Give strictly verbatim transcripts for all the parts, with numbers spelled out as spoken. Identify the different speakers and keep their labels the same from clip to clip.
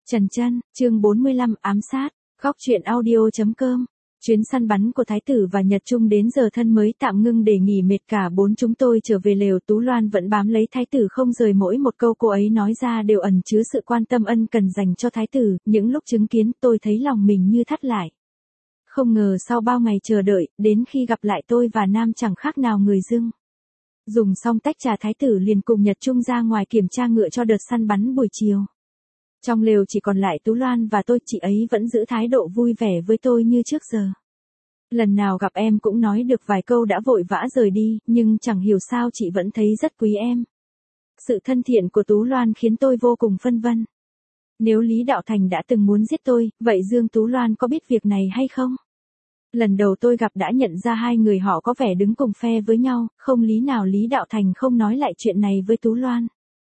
Speaker 1: Trần Chân, chương bốn mươi lăm, ám sát, góc truyện audio chấm com. Chuyến săn bắn của Thái tử và Nhật Trung đến giờ thân mới tạm ngưng để nghỉ mệt cả bốn chúng tôi trở về lều. Tú Loan vẫn bám lấy Thái tử không rời, mỗi một câu cô ấy nói ra đều ẩn chứa sự quan tâm ân cần dành cho Thái tử. Những lúc chứng kiến tôi thấy lòng mình như thắt lại. Không ngờ sau bao ngày chờ đợi, đến khi gặp lại tôi và Nam chẳng khác nào người dưng. Dùng xong tách trà, Thái tử liền cùng Nhật Trung ra ngoài kiểm tra ngựa cho đợt săn bắn buổi chiều. Trong lều chỉ còn lại Tú Loan và tôi, chị ấy vẫn giữ thái độ vui vẻ với tôi như trước giờ. Lần nào gặp em cũng nói được vài câu đã vội vã rời đi, nhưng chẳng hiểu sao chị vẫn thấy rất quý em. Sự thân thiện của Tú Loan khiến tôi vô cùng phân vân. Nếu Lý Đạo Thành đã từng muốn giết tôi, vậy Dương Tú Loan có biết việc này hay không? Lần đầu tôi gặp đã nhận ra hai người họ có vẻ đứng cùng phe với nhau, không lý nào Lý Đạo Thành không nói lại chuyện này với Tú Loan.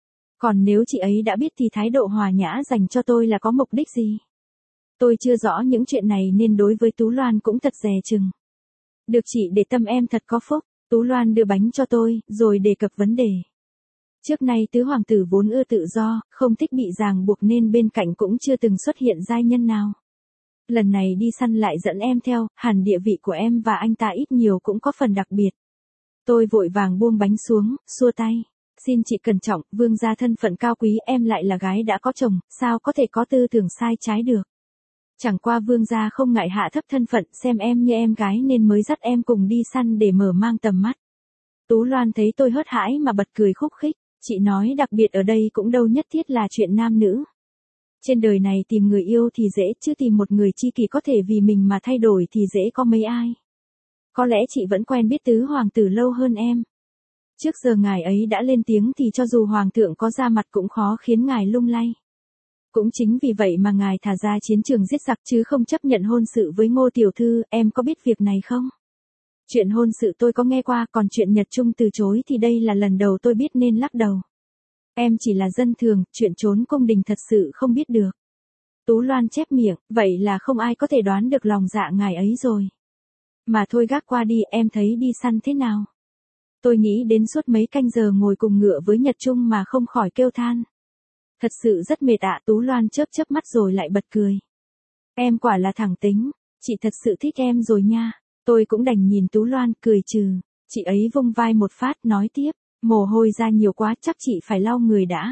Speaker 1: Còn nếu chị ấy đã biết thì thái độ hòa nhã dành cho tôi là có mục đích gì? Tôi chưa rõ những chuyện này nên đối với Tú Loan cũng thật dè chừng. Được chị để tâm, em thật có phúc. Tú Loan đưa bánh cho tôi, rồi đề cập vấn đề. Trước nay tứ hoàng tử vốn ưa tự do, không thích bị ràng buộc nên bên cạnh cũng chưa từng xuất hiện giai nhân nào. Lần này đi săn lại dẫn em theo, hẳn địa vị của em và anh ta ít nhiều cũng có phần đặc biệt. Tôi vội vàng buông bánh xuống, xua tay. Xin chị cẩn trọng, vương gia thân phận cao quý, em lại là gái đã có chồng, sao có thể có tư tưởng sai trái được. Chẳng qua vương gia không ngại hạ thấp thân phận, xem em như em gái nên mới dắt em cùng đi săn để mở mang tầm mắt. Tú Loan thấy tôi hớt hãi mà bật cười khúc khích, chị nói đặc biệt ở đây cũng đâu nhất thiết là chuyện nam nữ. Trên đời này tìm người yêu thì dễ, chứ tìm một người tri kỷ có thể vì mình mà thay đổi thì dễ có mấy ai. Có lẽ chị vẫn quen biết tứ hoàng tử lâu hơn em. Trước giờ ngài ấy đã lên tiếng thì cho dù hoàng thượng có ra mặt cũng khó khiến ngài lung lay. Cũng chính vì vậy mà ngài thả ra chiến trường giết giặc chứ không chấp nhận hôn sự với Ngô tiểu thư, em có biết việc này không? Chuyện hôn sự tôi có nghe qua, còn chuyện Nhật Trung từ chối thì đây là lần đầu tôi biết nên lắc đầu. Em chỉ là dân thường, chuyện trốn cung đình thật sự không biết được. Tú Loan chép miệng, vậy là không ai có thể đoán được lòng dạ ngài ấy rồi. Mà thôi gác qua đi, em thấy đi săn thế nào? Tôi nghĩ đến suốt mấy canh giờ ngồi cùng ngựa với Nhật Trung mà không khỏi kêu than. Thật sự rất mệt ạ. Tú Loan chớp chớp mắt rồi lại bật cười. Em quả là thẳng tính, chị thật sự thích em rồi nha. Tôi cũng đành nhìn Tú Loan cười trừ. Chị ấy vung vai một phát nói tiếp, mồ hôi ra nhiều quá chắc chị phải lau người đã.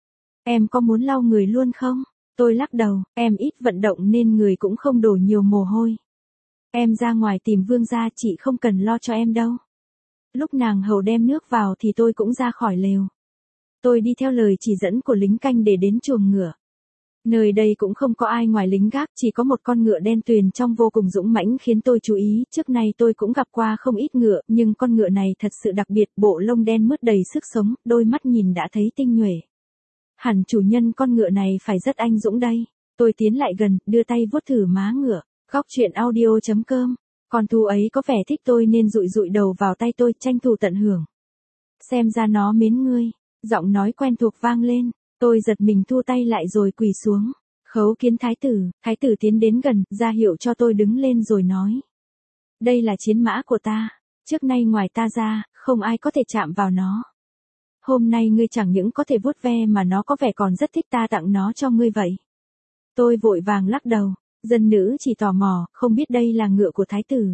Speaker 1: Em có muốn lau người luôn không? Tôi lắc đầu, em ít vận động nên người cũng không đổ nhiều mồ hôi. Em ra ngoài tìm vương gia, chị không cần lo cho em đâu. Lúc nàng hầu đem nước vào thì tôi cũng ra khỏi lều. Tôi đi theo lời chỉ dẫn của lính canh để đến chuồng ngựa. Nơi đây cũng không có ai ngoài lính gác, chỉ có một con ngựa đen tuyền trông vô cùng dũng mãnh khiến tôi chú ý. Trước nay tôi cũng gặp qua không ít ngựa, nhưng con ngựa này thật sự đặc biệt, bộ lông đen mướt đầy sức sống, đôi mắt nhìn đã thấy tinh nhuệ. Hẳn chủ nhân con ngựa này phải rất anh dũng đây. Tôi tiến lại gần, đưa tay vuốt thử má ngựa. Góc truyện audio chấm com. Con thú ấy có vẻ thích tôi nên dụi dụi đầu vào tay tôi, tranh thủ tận hưởng. Xem ra nó mến ngươi. Giọng nói quen thuộc vang lên. Tôi giật mình thu tay lại rồi quỳ xuống. Khấu kiến thái tử. Thái tử tiến đến gần, ra hiệu cho tôi đứng lên rồi nói. Đây là chiến mã của ta. Trước nay ngoài ta ra, không ai có thể chạm vào nó. Hôm nay ngươi chẳng những có thể vuốt ve mà nó có vẻ còn rất thích ta tặng nó cho ngươi vậy. Tôi vội vàng lắc đầu. Dân nữ chỉ tò mò, không biết đây là ngựa của thái tử.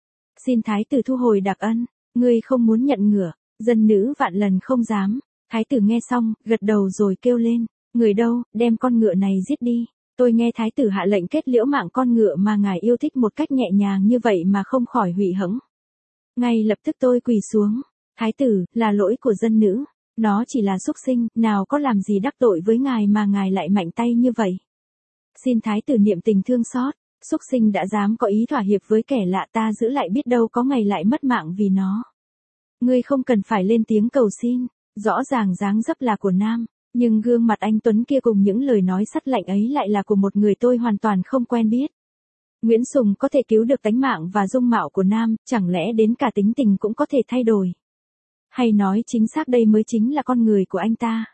Speaker 1: Xin thái tử thu hồi đặc ân, ngươi không muốn nhận ngựa. Dân nữ vạn lần không dám. Thái tử nghe xong, gật đầu rồi kêu lên. Người đâu, đem con ngựa này giết đi. Tôi nghe thái tử hạ lệnh kết liễu mạng con ngựa mà ngài yêu thích một cách nhẹ nhàng như vậy mà không khỏi hụy hẫng. Ngay lập tức tôi quỳ xuống. Thái tử, là lỗi của dân nữ. Nó chỉ là súc sinh, nào có làm gì đắc tội với ngài mà ngài lại mạnh tay như vậy. Xin thái tử niệm tình thương xót, súc sinh đã dám có ý thỏa hiệp với kẻ lạ, ta giữ lại biết đâu có ngày lại mất mạng vì nó. Ngươi không cần phải lên tiếng cầu xin, rõ ràng dáng dấp là của nam, nhưng gương mặt anh tuấn kia cùng những lời nói sắt lạnh ấy lại là của một người tôi hoàn toàn không quen biết. Nguyễn Sùng có thể cứu được tánh mạng và dung mạo của nam, chẳng lẽ đến cả tính tình cũng có thể thay đổi? Hay nói chính xác đây mới chính là con người của anh ta?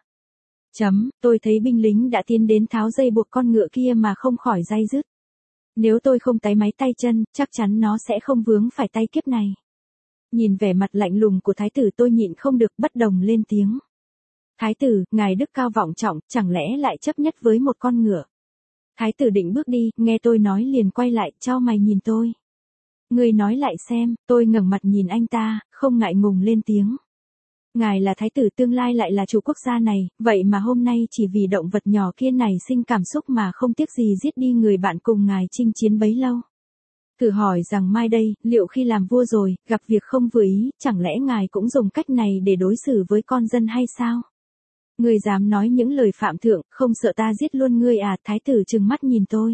Speaker 1: Chấm, tôi thấy binh lính đã tiến đến tháo dây buộc con ngựa kia mà không khỏi day dứt. Nếu tôi không táy máy tay chân, chắc chắn nó sẽ không vướng phải tay kiếp này. Nhìn vẻ mặt lạnh lùng của thái tử tôi nhịn không được bất đồng lên tiếng. Thái tử, ngài đức cao vọng trọng, chẳng lẽ lại chấp nhất với một con ngựa? Thái tử định bước đi, nghe tôi nói liền quay lại, chau mày nhìn tôi. Ngươi nói lại xem, tôi ngẩng mặt nhìn anh ta, không ngại ngùng lên tiếng. Ngài là thái tử tương lai lại là chủ quốc gia này, vậy mà hôm nay chỉ vì động vật nhỏ kia này sinh cảm xúc mà không tiếc gì giết đi người bạn cùng ngài chinh chiến bấy lâu. Thử hỏi rằng mai đây, liệu khi làm vua rồi, gặp việc không vừa ý, chẳng lẽ ngài cũng dùng cách này để đối xử với con dân hay sao? Ngươi dám nói những lời phạm thượng, không sợ ta giết luôn ngươi à? Thái tử trừng mắt nhìn tôi.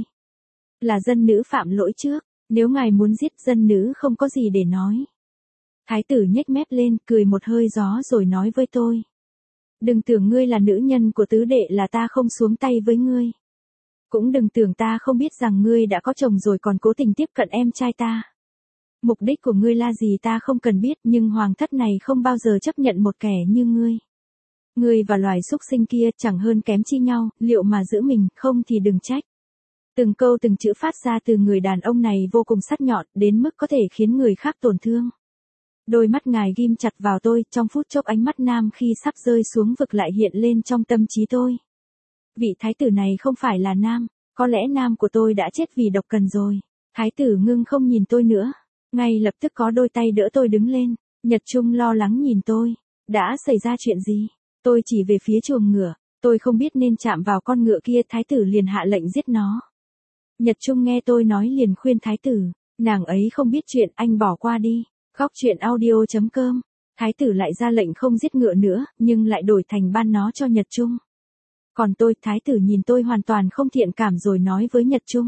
Speaker 1: Là dân nữ phạm lỗi trước, nếu ngài muốn giết dân nữ không có gì để nói. Thái tử nhếch mép lên, cười một hơi gió rồi nói với tôi. Đừng tưởng ngươi là nữ nhân của tứ đệ là ta không xuống tay với ngươi. Cũng đừng tưởng ta không biết rằng ngươi đã có chồng rồi còn cố tình tiếp cận em trai ta. Mục đích của ngươi là gì ta không cần biết, nhưng hoàng thất này không bao giờ chấp nhận một kẻ như ngươi. Ngươi và loài súc sinh kia chẳng hơn kém chi nhau, liệu mà giữ mình, không thì đừng trách. Từng câu từng chữ phát ra từ người đàn ông này vô cùng sắc nhọn, đến mức có thể khiến người khác tổn thương. Đôi mắt ngài ghim chặt vào tôi, trong phút chốc ánh mắt nam khi sắp rơi xuống vực lại hiện lên trong tâm trí tôi. Vị thái tử này không phải là nam, có lẽ nam của tôi đã chết vì độc cần rồi. Thái tử ngưng không nhìn tôi nữa, ngay lập tức có đôi tay đỡ tôi đứng lên. Nhật Trung lo lắng nhìn tôi, đã xảy ra chuyện gì? Tôi chỉ về phía chuồng ngựa, tôi không biết nên chạm vào con ngựa kia, thái tử liền hạ lệnh giết nó. Nhật Trung nghe tôi nói liền khuyên thái tử, nàng ấy không biết chuyện, anh bỏ qua đi. Góc truyện audio chấm com. Thái tử lại ra lệnh không giết ngựa nữa, nhưng lại đổi thành ban nó cho Nhật Trung. Còn tôi, thái tử nhìn tôi hoàn toàn không thiện cảm rồi nói với Nhật Trung.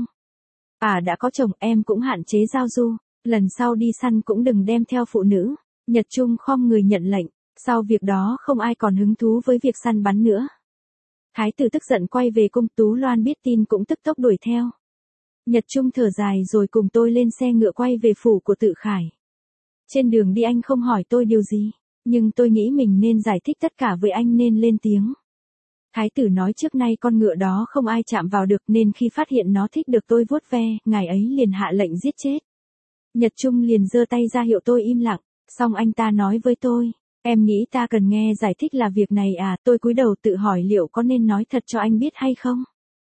Speaker 1: À đã có chồng em cũng hạn chế giao du, lần sau đi săn cũng đừng đem theo phụ nữ. Nhật Trung khom người nhận lệnh, sau việc đó không ai còn hứng thú với việc săn bắn nữa. Thái tử tức giận quay về cung, Tú Loan biết tin cũng tức tốc đuổi theo. Nhật Trung thở dài rồi cùng tôi lên xe ngựa quay về phủ của Tự Khải. Trên đường đi anh không hỏi tôi điều gì, nhưng tôi nghĩ mình nên giải thích tất cả với anh nên lên tiếng. Thái tử nói trước nay con ngựa đó không ai chạm vào được nên khi phát hiện nó thích được tôi vuốt ve, ngài ấy liền hạ lệnh giết chết. Nhật Trung liền giơ tay ra hiệu tôi im lặng, xong anh ta nói với tôi, em nghĩ ta cần nghe giải thích là việc này à? Tôi cúi đầu tự hỏi liệu có nên nói thật cho anh biết hay không?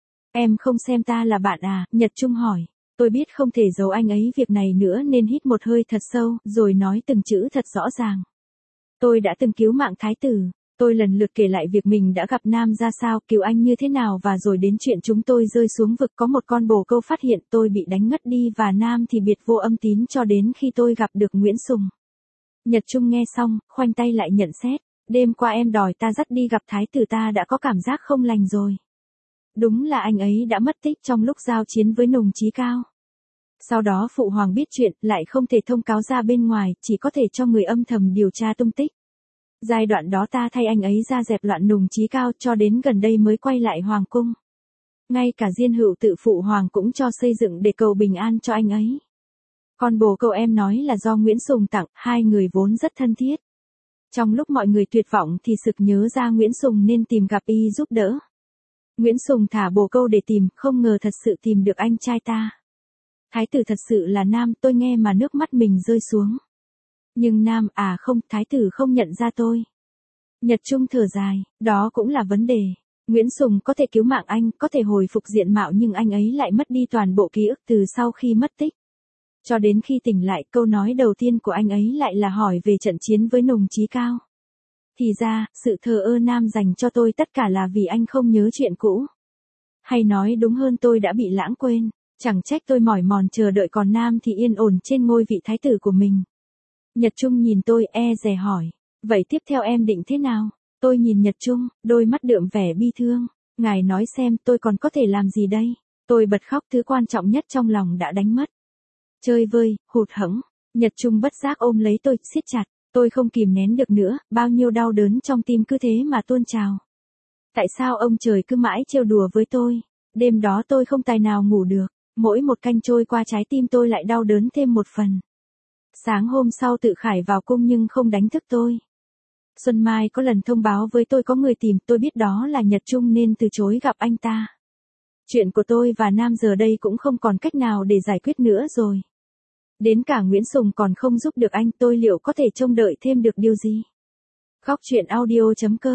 Speaker 1: Em không xem ta là bạn à? Nhật Trung hỏi. Tôi biết không thể giấu anh ấy việc này nữa nên hít một hơi thật sâu, rồi nói từng chữ thật rõ ràng. Tôi đã từng cứu mạng thái tử. Tôi lần lượt kể lại việc mình đã gặp Nam ra sao, cứu anh như thế nào và rồi đến chuyện chúng tôi rơi xuống vực có một con bồ câu phát hiện tôi bị đánh ngất đi và Nam thì biệt vô âm tín cho đến khi tôi gặp được Nguyễn Sùng. Nhật Trung nghe xong, khoanh tay lại nhận xét. Đêm qua em đòi ta dắt đi gặp thái tử ta đã có cảm giác không lành rồi. Đúng là anh ấy đã mất tích trong lúc giao chiến với Nùng Chí Cao. Sau đó phụ hoàng biết chuyện, lại không thể thông cáo ra bên ngoài, chỉ có thể cho người âm thầm điều tra tung tích. Giai đoạn đó ta thay anh ấy ra dẹp loạn Nùng Chí Cao cho đến gần đây mới quay lại hoàng cung. Ngay cả Diên Hữu Tự phụ hoàng cũng cho xây dựng để cầu bình an cho anh ấy. Con bồ câu em nói là do Nguyễn Sùng tặng, hai người vốn rất thân thiết. Trong lúc mọi người tuyệt vọng thì sực nhớ ra Nguyễn Sùng nên tìm gặp y giúp đỡ. Nguyễn Sùng thả bồ câu để tìm, không ngờ thật sự tìm được anh trai ta. Thái tử thật sự là nam, tôi nghe mà nước mắt mình rơi xuống. Nhưng nam, à không, thái tử không nhận ra tôi. Nhật Trung thở dài, đó cũng là vấn đề. Nguyễn Sùng có thể cứu mạng anh, có thể hồi phục diện mạo nhưng anh ấy lại mất đi toàn bộ ký ức từ sau khi mất tích. Cho đến khi tỉnh lại, câu nói đầu tiên của anh ấy lại là hỏi về trận chiến với Nùng Chí Cao. Thì ra, sự thờ ơ nam dành cho tôi tất cả là vì anh không nhớ chuyện cũ. Hay nói đúng hơn tôi đã bị lãng quên, chẳng trách tôi mỏi mòn chờ đợi còn nam thì yên ổn trên ngôi vị thái tử của mình. Nhật Trung nhìn tôi e dè hỏi, vậy tiếp theo em định thế nào? Tôi nhìn Nhật Trung, đôi mắt đượm vẻ bi thương, ngài nói xem tôi còn có thể làm gì đây? Tôi bật khóc, thứ quan trọng nhất trong lòng đã đánh mất. Chơi vơi, hụt hẫng, Nhật Trung bất giác ôm lấy tôi, siết chặt. Tôi không kìm nén được nữa, bao nhiêu đau đớn trong tim cứ thế mà tuôn trào. Tại sao ông trời cứ mãi trêu đùa với tôi? Đêm đó tôi không tài nào ngủ được, mỗi một canh trôi qua trái tim tôi lại đau đớn thêm một phần. Sáng hôm sau Tự Khải vào cung nhưng không đánh thức tôi. Xuân Mai có lần thông báo với tôi có người tìm, tôi biết đó là Nhật Trung nên từ chối gặp anh ta. Chuyện của tôi và Nam giờ đây cũng không còn cách nào để giải quyết nữa rồi. Đến cả Nguyễn Sùng còn không giúp được anh, tôi liệu có thể trông đợi thêm được điều gì? Góc truyện audio chấm com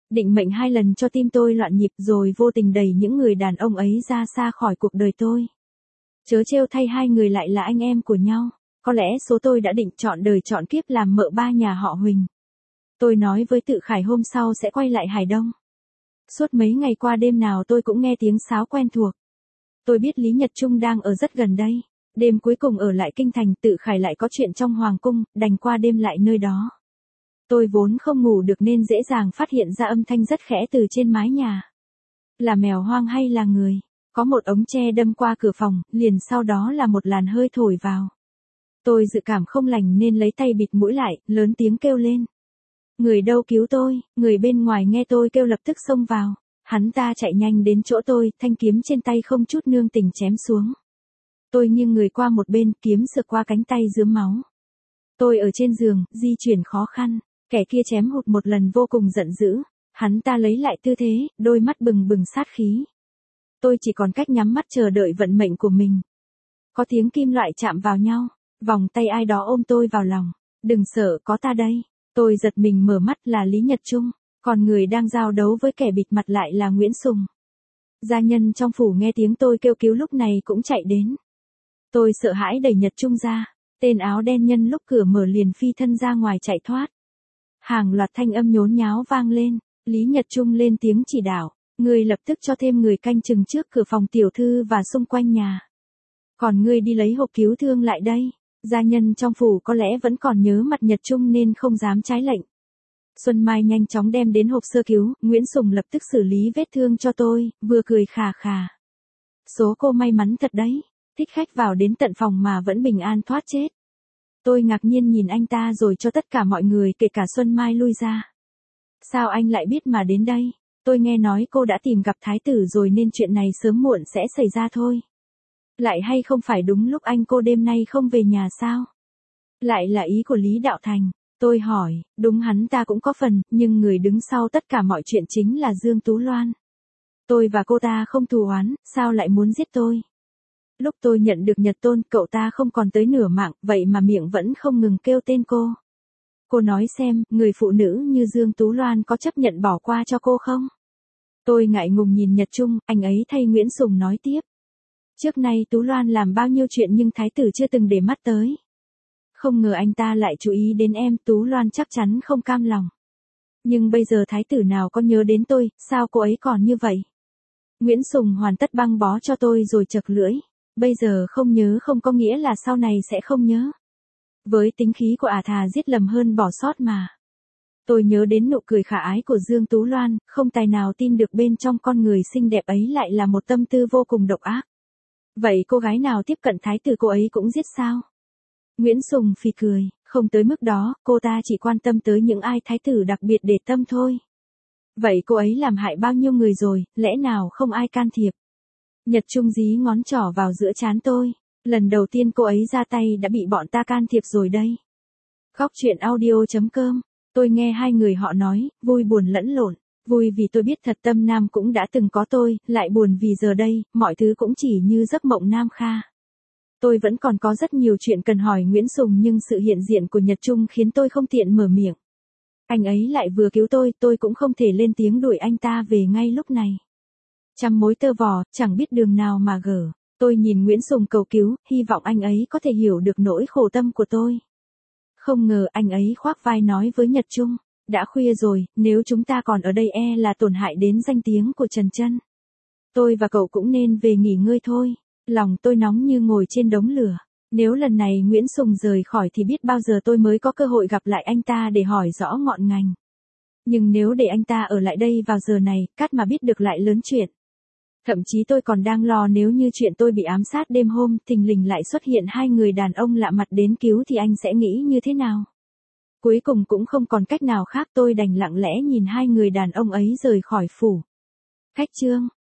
Speaker 1: Định mệnh hai lần cho tim tôi loạn nhịp rồi vô tình đẩy những người đàn ông ấy ra xa khỏi cuộc đời tôi. Chớ trêu thay hai người lại là anh em của nhau. Có lẽ số tôi đã định chọn đời chọn kiếp làm mợ ba nhà họ Huỳnh. Tôi nói với Tự Khải hôm sau sẽ quay lại Hải Đông. Suốt mấy ngày qua đêm nào tôi cũng nghe tiếng sáo quen thuộc. Tôi biết Lý Nhật Trung đang ở rất gần đây. Đêm cuối cùng ở lại kinh thành, Tự Khải lại có chuyện trong hoàng cung, đành qua đêm lại nơi đó. Tôi vốn không ngủ được nên dễ dàng phát hiện ra âm thanh rất khẽ từ trên mái nhà. Là mèo hoang hay là người? Có một ống tre đâm qua cửa phòng, liền sau đó là một làn hơi thổi vào. Tôi dự cảm không lành nên lấy tay bịt mũi lại, lớn tiếng kêu lên. Người đâu cứu tôi? Người bên ngoài nghe tôi kêu lập tức xông vào. Hắn ta chạy nhanh đến chỗ tôi, thanh kiếm trên tay không chút nương tình chém xuống. Tôi nghiêng người qua một bên, kiếm sượt qua cánh tay rướm máu. Tôi ở trên giường, di chuyển khó khăn, kẻ kia chém hụt một lần vô cùng giận dữ. Hắn ta lấy lại tư thế, đôi mắt bừng bừng sát khí. Tôi chỉ còn cách nhắm mắt chờ đợi vận mệnh của mình. Có tiếng kim loại chạm vào nhau, vòng tay ai đó ôm tôi vào lòng. Đừng sợ, có ta đây. Tôi giật mình mở mắt là Lý Nhật Trung, còn người đang giao đấu với kẻ bịt mặt lại là Nguyễn Sùng. Gia nhân trong phủ nghe tiếng tôi kêu cứu lúc này cũng chạy đến. Tôi sợ hãi đẩy Nhật Trung ra, tên áo đen nhân lúc cửa mở liền phi thân ra ngoài chạy thoát. Hàng loạt thanh âm nhốn nháo vang lên, Lý Nhật Trung lên tiếng chỉ đạo, ngươi lập tức cho thêm người canh chừng trước cửa phòng tiểu thư và xung quanh nhà. Còn ngươi đi lấy hộp cứu thương lại đây. Gia nhân trong phủ có lẽ vẫn còn nhớ mặt Nhật Trung nên không dám trái lệnh. Xuân Mai nhanh chóng đem đến hộp sơ cứu, Nguyễn Sùng lập tức xử lý vết thương cho tôi, vừa cười khà khà. Số cô may mắn thật đấy, thích khách vào đến tận phòng mà vẫn bình an thoát chết. Tôi ngạc nhiên nhìn anh ta rồi cho tất cả mọi người kể cả Xuân Mai lui ra. Sao anh lại biết mà đến đây? Tôi nghe nói cô đã tìm gặp thái tử rồi nên chuyện này sớm muộn sẽ xảy ra thôi. Lại hay không phải đúng lúc anh cô đêm nay không về nhà sao? Lại là ý của Lý Đạo Thành. Tôi hỏi, đúng hắn ta cũng có phần, nhưng người đứng sau tất cả mọi chuyện chính là Dương Tú Loan. Tôi và cô ta không thù oán, sao lại muốn giết tôi? Lúc tôi nhận được Nhật Tôn, cậu ta không còn tới nửa mạng, vậy mà miệng vẫn không ngừng kêu tên cô. Cô nói xem, người phụ nữ như Dương Tú Loan có chấp nhận bỏ qua cho cô không? Tôi ngại ngùng nhìn Nhật Trung, anh ấy thay Nguyễn Sùng nói tiếp. Trước nay Tú Loan làm bao nhiêu chuyện nhưng thái tử chưa từng để mắt tới. Không ngờ anh ta lại chú ý đến em, Tú Loan chắc chắn không cam lòng. Nhưng bây giờ thái tử nào có nhớ đến tôi, sao cô ấy còn như vậy? Nguyễn Sùng hoàn tất băng bó cho tôi rồi chật lưỡi. Bây giờ không nhớ không có nghĩa là sau này sẽ không nhớ. Với tính khí của ả thà giết lầm hơn bỏ sót mà. Tôi nhớ đến nụ cười khả ái của Dương Tú Loan, không tài nào tin được bên trong con người xinh đẹp ấy lại là một tâm tư vô cùng độc ác. Vậy cô gái nào tiếp cận thái tử cô ấy cũng giết sao? Nguyễn Sùng phì cười, không tới mức đó, cô ta chỉ quan tâm tới những ai thái tử đặc biệt để tâm thôi. Vậy cô ấy làm hại bao nhiêu người rồi, lẽ nào không ai can thiệp? Nhật Trung dí ngón trỏ vào giữa trán tôi, lần đầu tiên cô ấy ra tay đã bị bọn ta can thiệp rồi đây. Góc truyện audio chấm com, tôi nghe hai người họ nói, vui buồn lẫn lộn. Vui vì tôi biết thật Tâm Nam cũng đã từng có tôi, lại buồn vì giờ đây, mọi thứ cũng chỉ như giấc mộng Nam Kha. Tôi vẫn còn có rất nhiều chuyện cần hỏi Nguyễn Sùng nhưng sự hiện diện của Nhật Trung khiến tôi không tiện mở miệng. Anh ấy lại vừa cứu tôi, tôi cũng không thể lên tiếng đuổi anh ta về ngay lúc này. Trăm mối tơ vò, chẳng biết đường nào mà gỡ. Tôi nhìn Nguyễn Sùng cầu cứu, hy vọng anh ấy có thể hiểu được nỗi khổ tâm của tôi. Không ngờ anh ấy khoác vai nói với Nhật Trung. Đã khuya rồi, nếu chúng ta còn ở đây e là tổn hại đến danh tiếng của Trần Chân. Tôi và cậu cũng nên về nghỉ ngơi thôi. Lòng tôi nóng như ngồi trên đống lửa. Nếu lần này Nguyễn Sùng rời khỏi thì biết bao giờ tôi mới có cơ hội gặp lại anh ta để hỏi rõ ngọn ngành. Nhưng nếu để anh ta ở lại đây vào giờ này, cắt mà biết được lại lớn chuyện. Thậm chí tôi còn đang lo nếu như chuyện tôi bị ám sát đêm hôm, thình lình lại xuất hiện hai người đàn ông lạ mặt đến cứu thì anh sẽ nghĩ như thế nào? Cuối cùng cũng không còn cách nào khác tôi đành lặng lẽ nhìn hai người đàn ông ấy rời khỏi phủ. Khách trương.